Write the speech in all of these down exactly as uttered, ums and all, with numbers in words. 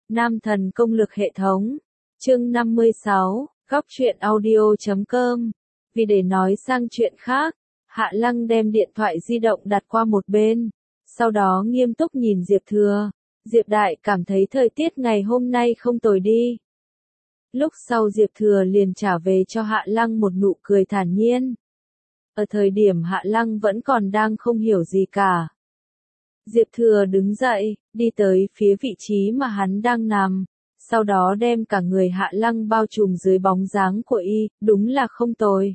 Nam thần công lực hệ thống. Chương năm mươi sáu, góc truyện audio chấm com. Vì để nói sang chuyện khác, Hạ Lăng đem điện thoại di động đặt qua một bên, sau đó nghiêm túc nhìn Diệp Thừa. Diệp Đại cảm thấy thời tiết ngày hôm nay không tồi đi. Lúc sau Diệp Thừa liền trả về cho Hạ Lăng một nụ cười thản nhiên. Ở thời điểm Hạ Lăng vẫn còn đang không hiểu gì cả. Diệp Thừa đứng dậy, đi tới phía vị trí mà hắn đang nằm, sau đó đem cả người Hạ Lăng bao trùm dưới bóng dáng của y, đúng là không tồi.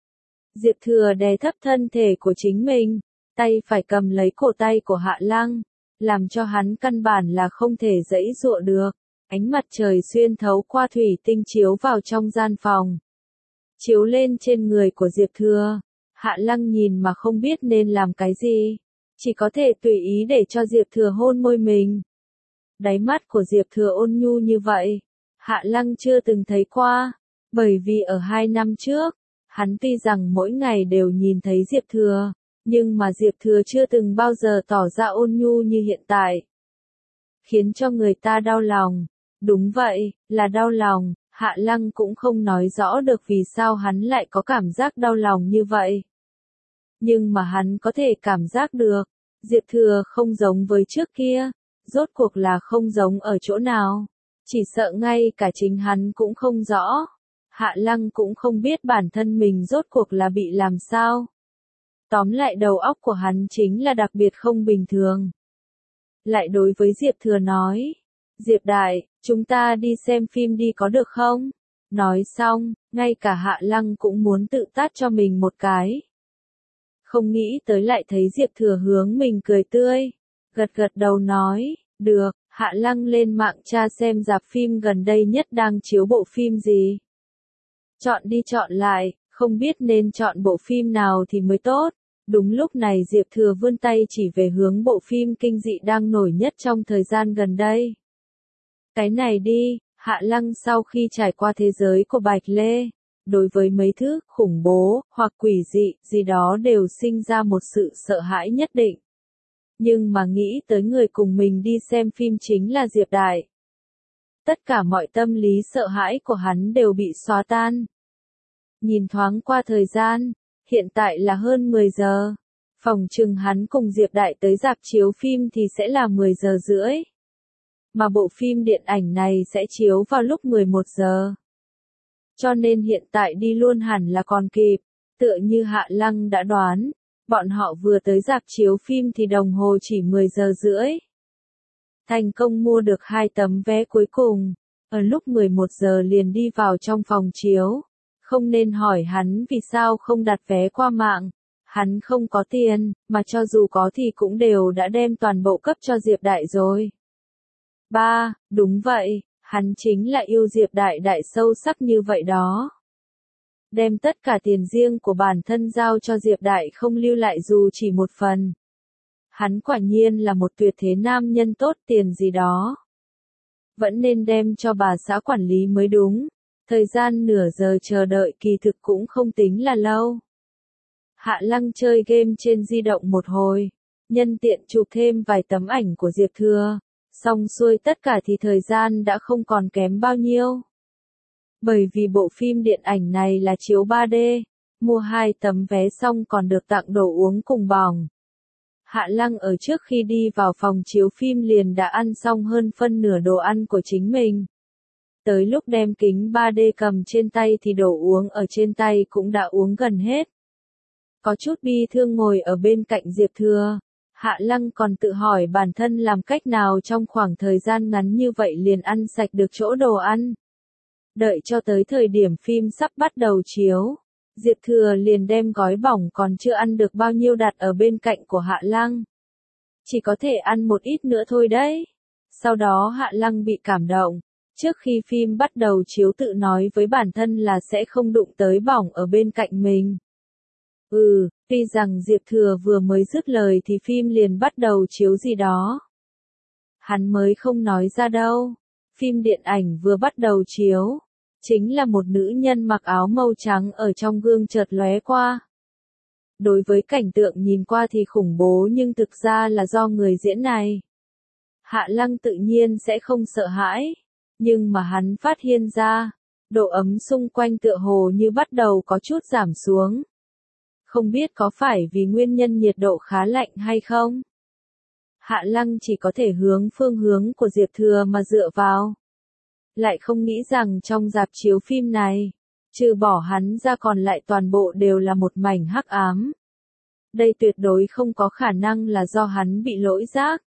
Diệp Thừa đè thấp thân thể của chính mình, tay phải cầm lấy cổ tay của Hạ Lăng, làm cho hắn căn bản là không thể giãy giụa được. Ánh mặt trời xuyên thấu qua thủy tinh chiếu vào trong gian phòng, chiếu lên trên người của Diệp Thừa. Hạ Lăng nhìn mà không biết nên làm cái gì, chỉ có thể tùy ý để cho Diệp Thừa hôn môi mình. Đáy mắt của Diệp Thừa ôn nhu như vậy, Hạ Lăng chưa từng thấy qua, bởi vì ở hai năm trước, hắn tuy rằng mỗi ngày đều nhìn thấy Diệp Thừa, nhưng mà Diệp Thừa chưa từng bao giờ tỏ ra ôn nhu như hiện tại. Khiến cho người ta đau lòng. Đúng vậy, là đau lòng. Hạ Lăng cũng không nói rõ được vì sao hắn lại có cảm giác đau lòng như vậy. Nhưng mà hắn có thể cảm giác được, Diệp Thừa không giống với trước kia. Rốt cuộc là không giống ở chỗ nào, chỉ sợ ngay cả chính hắn cũng không rõ. Hạ Lăng cũng không biết bản thân mình rốt cuộc là bị làm sao. Tóm lại đầu óc của hắn chính là đặc biệt không bình thường. Lại đối với Diệp Thừa nói, Diệp Đại, chúng ta đi xem phim đi có được không? Nói xong, ngay cả Hạ Lăng cũng muốn tự tát cho mình một cái. Không nghĩ tới lại thấy Diệp Thừa hướng mình cười tươi, gật gật đầu nói, được. Hạ Lăng lên mạng tra xem rạp phim gần đây nhất đang chiếu bộ phim gì. Chọn đi chọn lại, không biết nên chọn bộ phim nào thì mới tốt. Đúng lúc này Diệp Thừa vươn tay chỉ về hướng bộ phim kinh dị đang nổi nhất trong thời gian gần đây. Cái này đi. Hạ Lăng sau khi trải qua thế giới của Bạch Lê, đối với mấy thứ khủng bố hoặc quỷ dị gì đó đều sinh ra một sự sợ hãi nhất định. Nhưng mà nghĩ tới người cùng mình đi xem phim chính là Diệp Đại. Tất cả mọi tâm lý sợ hãi của hắn đều bị xóa tan. Nhìn thoáng qua thời gian, hiện tại là hơn mười giờ. Phòng chừng hắn cùng Diệp Đại tới rạp chiếu phim thì sẽ là mười giờ rưỡi. Mà bộ phim điện ảnh này sẽ chiếu vào lúc mười một giờ. Cho nên hiện tại đi luôn hẳn là còn kịp. Tựa như Hạ Lăng đã đoán, bọn họ vừa tới rạp chiếu phim thì đồng hồ chỉ mười giờ rưỡi. Thành công mua được hai tấm vé cuối cùng, ở lúc mười một giờ liền đi vào trong phòng chiếu. Không nên hỏi hắn vì sao không đặt vé qua mạng. Hắn không có tiền, mà cho dù có thì cũng đều đã đem toàn bộ cấp cho Diệp Đại rồi. Ba, đúng vậy, hắn chính là yêu Diệp Đại đại sâu sắc như vậy đó. Đem tất cả tiền riêng của bản thân giao cho Diệp Đại không lưu lại dù chỉ một phần. Hắn quả nhiên là một tuyệt thế nam nhân tốt, tiền gì đó vẫn nên đem cho bà xã quản lý mới đúng. Thời gian nửa giờ chờ đợi kỳ thực cũng không tính là lâu. Hạ Lăng chơi game trên di động một hồi, nhân tiện chụp thêm vài tấm ảnh của Diệp Thừa. Xong xuôi tất cả thì thời gian đã không còn kém bao nhiêu. Bởi vì bộ phim điện ảnh này là chiếu ba D, mua hai tấm vé xong còn được tặng đồ uống cùng bỏng. Hạ Lăng ở trước khi đi vào phòng chiếu phim liền đã ăn xong hơn phân nửa đồ ăn của chính mình. Tới lúc đem kính ba D cầm trên tay thì đồ uống ở trên tay cũng đã uống gần hết. Có chút bi thương ngồi ở bên cạnh Diệp Thừa. Hạ Lăng còn tự hỏi bản thân làm cách nào trong khoảng thời gian ngắn như vậy liền ăn sạch được chỗ đồ ăn. Đợi cho tới thời điểm phim sắp bắt đầu chiếu, Diệp Thừa liền đem gói bỏng còn chưa ăn được bao nhiêu đặt ở bên cạnh của Hạ Lăng. Chỉ có thể ăn một ít nữa thôi đấy. Sau đó Hạ Lăng bị cảm động. Trước khi phim bắt đầu chiếu tự nói với bản thân là sẽ không đụng tới bỏng ở bên cạnh mình. Ừ, tuy rằng Diệp Thừa vừa mới dứt lời thì phim liền bắt đầu chiếu gì đó. Hắn mới không nói ra đâu. Phim điện ảnh vừa bắt đầu chiếu, chính là một nữ nhân mặc áo màu trắng ở trong gương chợt lóe qua. Đối với cảnh tượng nhìn qua thì khủng bố nhưng thực ra là do người diễn này. Hạ Lăng tự nhiên sẽ không sợ hãi, nhưng mà hắn phát hiện ra, độ ấm xung quanh tựa hồ như bắt đầu có chút giảm xuống. Không biết có phải vì nguyên nhân nhiệt độ khá lạnh hay không? Hạ Lăng chỉ có thể hướng phương hướng của Diệp Thừa mà dựa vào. Lại không nghĩ rằng trong rạp chiếu phim này, trừ bỏ hắn ra còn lại toàn bộ đều là một mảnh hắc ám. Đây tuyệt đối không có khả năng là do hắn bị lỗi giác.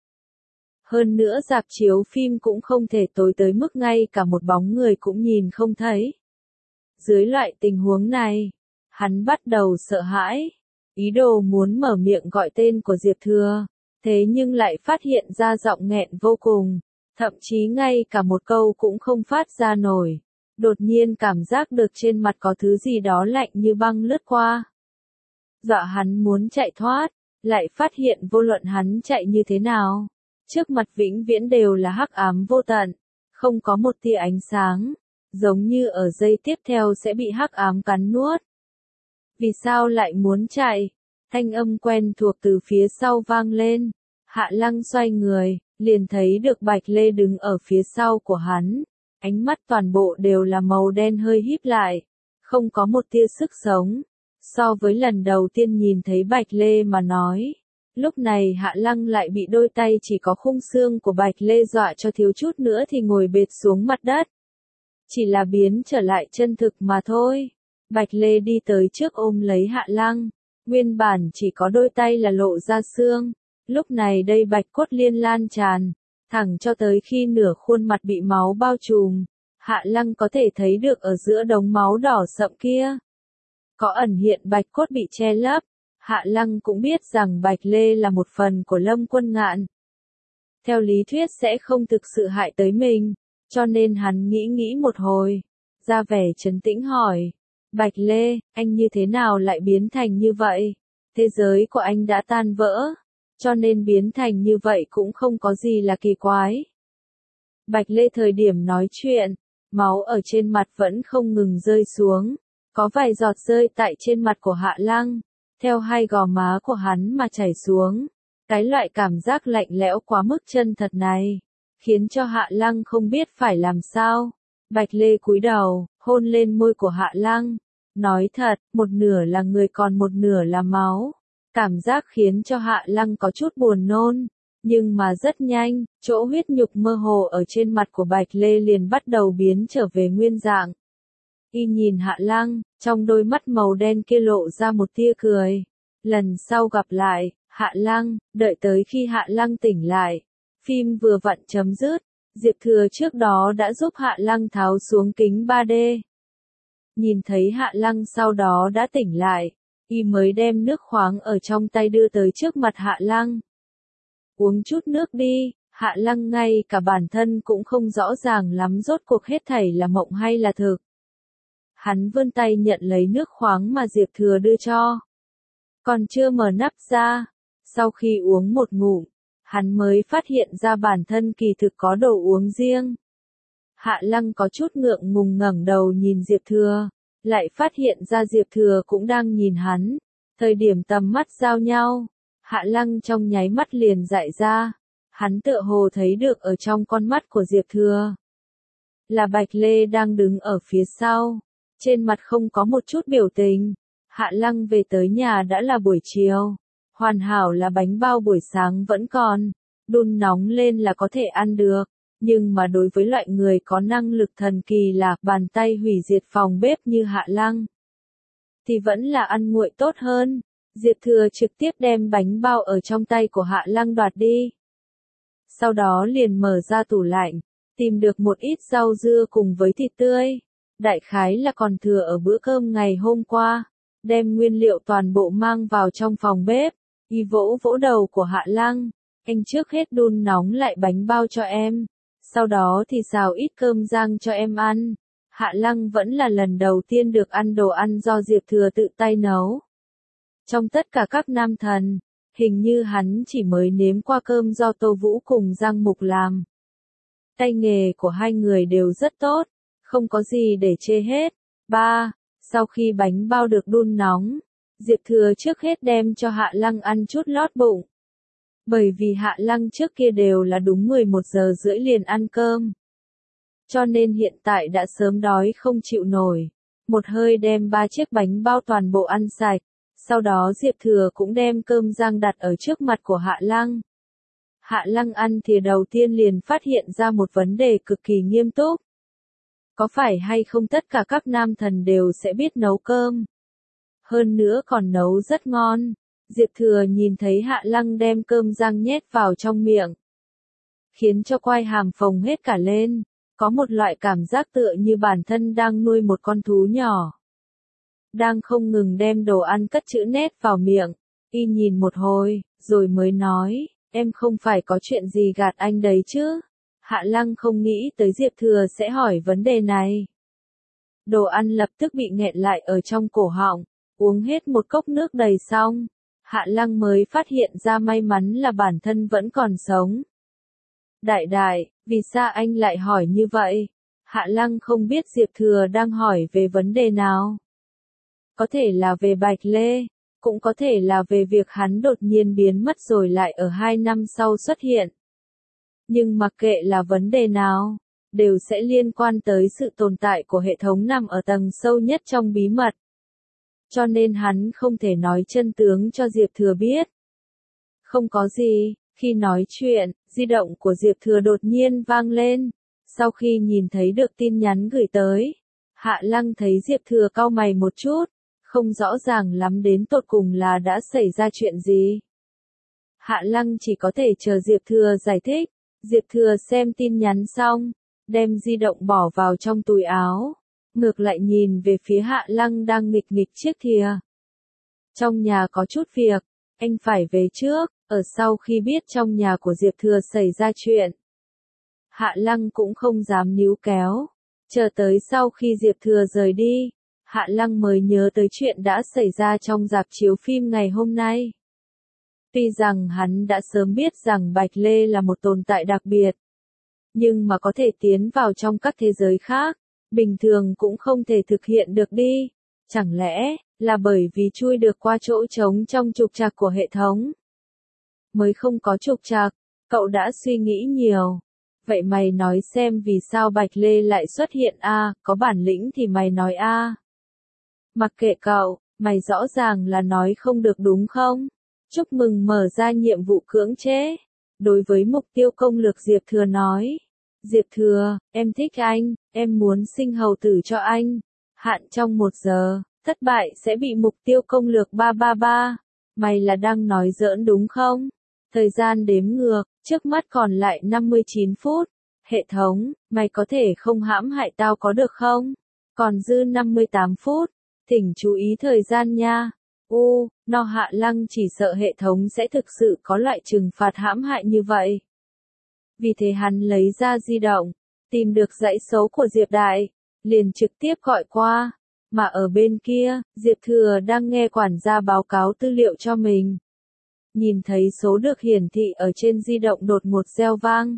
Hơn nữa rạp chiếu phim cũng không thể tối tới mức ngay cả một bóng người cũng nhìn không thấy. Dưới loại tình huống này, hắn bắt đầu sợ hãi, ý đồ muốn mở miệng gọi tên của Diệp Thừa, thế nhưng lại phát hiện ra giọng nghẹn vô cùng, thậm chí ngay cả một câu cũng không phát ra nổi. Đột nhiên cảm giác được trên mặt có thứ gì đó lạnh như băng lướt qua. Dọa hắn muốn chạy thoát, lại phát hiện vô luận hắn chạy như thế nào, trước mặt vĩnh viễn đều là hắc ám vô tận, không có một tia ánh sáng, giống như ở giây tiếp theo sẽ bị hắc ám cắn nuốt. Vì sao lại muốn chạy? Thanh âm quen thuộc từ phía sau vang lên. Hạ Lăng xoay người, liền thấy được Bạch Lê đứng ở phía sau của hắn. Ánh mắt toàn bộ đều là màu đen hơi híp lại, không có một tia sức sống. So với lần đầu tiên nhìn thấy Bạch Lê mà nói, lúc này Hạ Lăng lại bị đôi tay chỉ có khung xương của Bạch Lê dọa cho thiếu chút nữa thì ngồi bệt xuống mặt đất. Chỉ là biến trở lại chân thực mà thôi. Bạch Lê đi tới trước ôm lấy Hạ Lăng, nguyên bản chỉ có đôi tay là lộ ra xương, lúc này đây bạch cốt liên lan tràn, thẳng cho tới khi nửa khuôn mặt bị máu bao trùm, Hạ Lăng có thể thấy được ở giữa đống máu đỏ sậm kia. Có ẩn hiện bạch cốt bị che lấp, Hạ Lăng cũng biết rằng Bạch Lê là một phần của Lâm Quân Ngạn. Theo lý thuyết sẽ không thực sự hại tới mình, cho nên hắn nghĩ nghĩ một hồi, ra vẻ trấn tĩnh hỏi. Bạch Lê, anh như thế nào lại biến thành như vậy? Thế giới của anh đã tan vỡ, cho nên biến thành như vậy cũng không có gì là kỳ quái. Bạch Lê thời điểm nói chuyện, máu ở trên mặt vẫn không ngừng rơi xuống, có vài giọt rơi tại trên mặt của Hạ Lăng, theo hai gò má của hắn mà chảy xuống. Cái loại cảm giác lạnh lẽo quá mức chân thật này, khiến cho Hạ Lăng không biết phải làm sao. Bạch Lê cúi đầu, hôn lên môi của Hạ Lăng. Nói thật, một nửa là người còn một nửa là máu. Cảm giác khiến cho Hạ Lăng có chút buồn nôn. Nhưng mà rất nhanh, chỗ huyết nhục mơ hồ ở trên mặt của Bạch Lê liền bắt đầu biến trở về nguyên dạng. Y nhìn Hạ Lăng, trong đôi mắt màu đen kia lộ ra một tia cười. Lần sau gặp lại, Hạ Lăng, đợi tới khi Hạ Lăng tỉnh lại. Phim vừa vặn chấm dứt. Diệp Thừa trước đó đã giúp Hạ Lăng tháo xuống kính ba D. Nhìn thấy Hạ Lăng sau đó đã tỉnh lại, y mới đem nước khoáng ở trong tay đưa tới trước mặt Hạ Lăng. Uống chút nước đi, Hạ Lăng ngay cả bản thân cũng không rõ ràng lắm rốt cuộc hết thảy là mộng hay là thực. Hắn vươn tay nhận lấy nước khoáng mà Diệp Thừa đưa cho. Còn chưa mở nắp ra, sau khi uống một ngụm, hắn mới phát hiện ra bản thân kỳ thực có đồ uống riêng. Hạ Lăng có chút ngượng ngùng ngẩng đầu nhìn Diệp Thừa, lại phát hiện ra Diệp Thừa cũng đang nhìn hắn. Thời điểm tầm mắt giao nhau, Hạ Lăng trong nháy mắt liền dại ra. Hắn tựa hồ thấy được ở trong con mắt của Diệp Thừa là Bạch Lê đang đứng ở phía sau, trên mặt không có một chút biểu tình. Hạ Lăng về tới nhà đã là buổi chiều. Hoàn hảo là bánh bao buổi sáng vẫn còn, đun nóng lên là có thể ăn được, nhưng mà đối với loại người có năng lực thần kỳ là bàn tay hủy diệt phòng bếp như Hạ Lăng, thì vẫn là ăn nguội tốt hơn. Diệp Thừa trực tiếp đem bánh bao ở trong tay của Hạ Lăng đoạt đi. Sau đó liền mở ra tủ lạnh, tìm được một ít rau dưa cùng với thịt tươi, đại khái là còn thừa ở bữa cơm ngày hôm qua, đem nguyên liệu toàn bộ mang vào trong phòng bếp. Y vỗ vỗ đầu của Hạ Lăng, anh trước hết đun nóng lại bánh bao cho em, sau đó thì xào ít cơm rang cho em ăn. Hạ Lăng vẫn là lần đầu tiên được ăn đồ ăn do Diệp Thừa tự tay nấu. Trong tất cả các nam thần, hình như hắn chỉ mới nếm qua cơm do Tô Vũ cùng Giang Mục làm. Tay nghề của hai người đều rất tốt, không có gì để chê hết. ba. Sau khi bánh bao được đun nóng, Diệp Thừa trước hết đem cho Hạ Lăng ăn chút lót bụng. Bởi vì Hạ Lăng trước kia đều là đúng mười một giờ rưỡi liền ăn cơm. Cho nên hiện tại đã sớm đói không chịu nổi. Một hơi đem ba chiếc bánh bao toàn bộ ăn sạch. Sau đó Diệp Thừa cũng đem cơm rang đặt ở trước mặt của Hạ Lăng. Hạ Lăng ăn thìa đầu tiên liền phát hiện ra một vấn đề cực kỳ nghiêm túc. Có phải hay không tất cả các nam thần đều sẽ biết nấu cơm? Hơn nữa còn nấu rất ngon. Diệp Thừa nhìn thấy Hạ Lăng đem cơm rang nhét vào trong miệng. Khiến cho quai hàm phồng hết cả lên. Có một loại cảm giác tựa như bản thân đang nuôi một con thú nhỏ. Đang không ngừng đem đồ ăn cất chữ nét vào miệng. Y nhìn một hồi, rồi mới nói, em không phải có chuyện gì gạt anh đấy chứ? Hạ Lăng không nghĩ tới Diệp Thừa sẽ hỏi vấn đề này. Đồ ăn lập tức bị nghẹn lại ở trong cổ họng, uống hết một cốc nước đầy xong. Hạ Lăng mới phát hiện ra may mắn là bản thân vẫn còn sống. Đại đại, vì sao anh lại hỏi như vậy? Hạ Lăng không biết Diệp Thừa đang hỏi về vấn đề nào. Có thể là về Bạch Lê, cũng có thể là về việc hắn đột nhiên biến mất rồi lại ở hai năm sau xuất hiện. Nhưng mặc kệ là vấn đề nào, đều sẽ liên quan tới sự tồn tại của hệ thống nằm ở tầng sâu nhất trong bí mật. Cho nên hắn không thể nói chân tướng cho Diệp Thừa biết. Không có gì, khi nói chuyện, di động của Diệp Thừa đột nhiên vang lên. Sau khi nhìn thấy được tin nhắn gửi tới, Hạ Lăng thấy Diệp Thừa cau mày một chút, không rõ ràng lắm đến tột cùng là đã xảy ra chuyện gì. Hạ Lăng chỉ có thể chờ Diệp Thừa giải thích. Diệp Thừa xem tin nhắn xong, đem di động bỏ vào trong túi áo, ngược lại nhìn về phía Hạ Lăng đang nghịch nghịch chiếc thìa. Trong nhà có chút việc, anh phải về trước. Ở sau khi biết trong nhà của Diệp Thừa xảy ra chuyện, Hạ Lăng cũng không dám níu kéo. Chờ tới sau khi Diệp Thừa rời đi, Hạ Lăng mới nhớ tới chuyện đã xảy ra trong rạp chiếu phim ngày hôm nay. Tuy rằng hắn đã sớm biết rằng Bạch Lê là một tồn tại đặc biệt, nhưng mà có thể tiến vào trong các thế giới khác, bình thường cũng không thể thực hiện được đi. Chẳng lẽ là bởi vì chui được qua chỗ trống trong trục trặc của hệ thống mới không có trục trặc? Cậu đã suy nghĩ nhiều. Vậy mày nói xem vì sao Bạch Lê lại xuất hiện a, à, có bản lĩnh thì mày nói a. À. Mặc kệ cậu, mày rõ ràng là nói không được đúng không? Chúc mừng mở ra nhiệm vụ cưỡng chế. Đối với mục tiêu công lược Diệp Thừa nói. Diệp Thừa, em thích anh, em muốn sinh hầu tử cho anh. Hạn trong một giờ, thất bại sẽ bị mục tiêu công lược ba ba ba. Mày là đang nói giỡn đúng không? Thời gian đếm ngược, trước mắt còn lại năm mươi chín phút. Hệ thống, mày có thể không hãm hại tao có được không? Còn dư năm mươi tám phút. Thỉnh chú ý thời gian nha. U, no Hạ Lăng chỉ sợ hệ thống sẽ thực sự có loại trừng phạt hãm hại như vậy. Vì thế hắn lấy ra di động, tìm được dãy số của Diệp Đại, liền trực tiếp gọi qua. Mà ở bên kia, Diệp Thừa đang nghe quản gia báo cáo tư liệu cho mình. Nhìn thấy số được hiển thị ở trên di động đột ngột reo vang.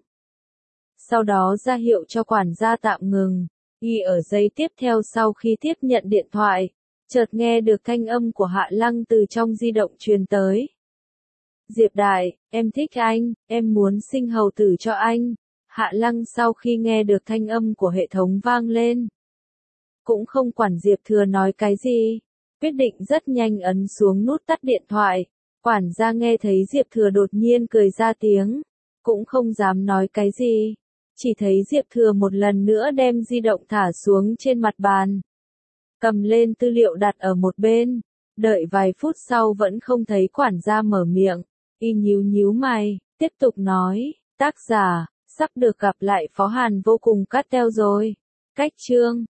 Sau đó ra hiệu cho quản gia tạm ngừng. Y ở giây tiếp theo sau khi tiếp nhận điện thoại, chợt nghe được thanh âm của Hạ Lăng từ trong di động truyền tới. Diệp Đại, em thích anh, em muốn sinh hầu tử cho anh. Hạ Lăng sau khi nghe được thanh âm của hệ thống vang lên, cũng không quản Diệp Thừa nói cái gì, quyết định rất nhanh ấn xuống nút tắt điện thoại. Quản gia nghe thấy Diệp Thừa đột nhiên cười ra tiếng, cũng không dám nói cái gì, chỉ thấy Diệp Thừa một lần nữa đem di động thả xuống trên mặt bàn, cầm lên tư liệu đặt ở một bên, đợi vài phút sau vẫn không thấy quản gia mở miệng, y nhíu nhíu mày, tiếp tục nói, tác giả, sắp được gặp lại Phó Hàn Vô Cùng Cát Teo rồi. Cách chương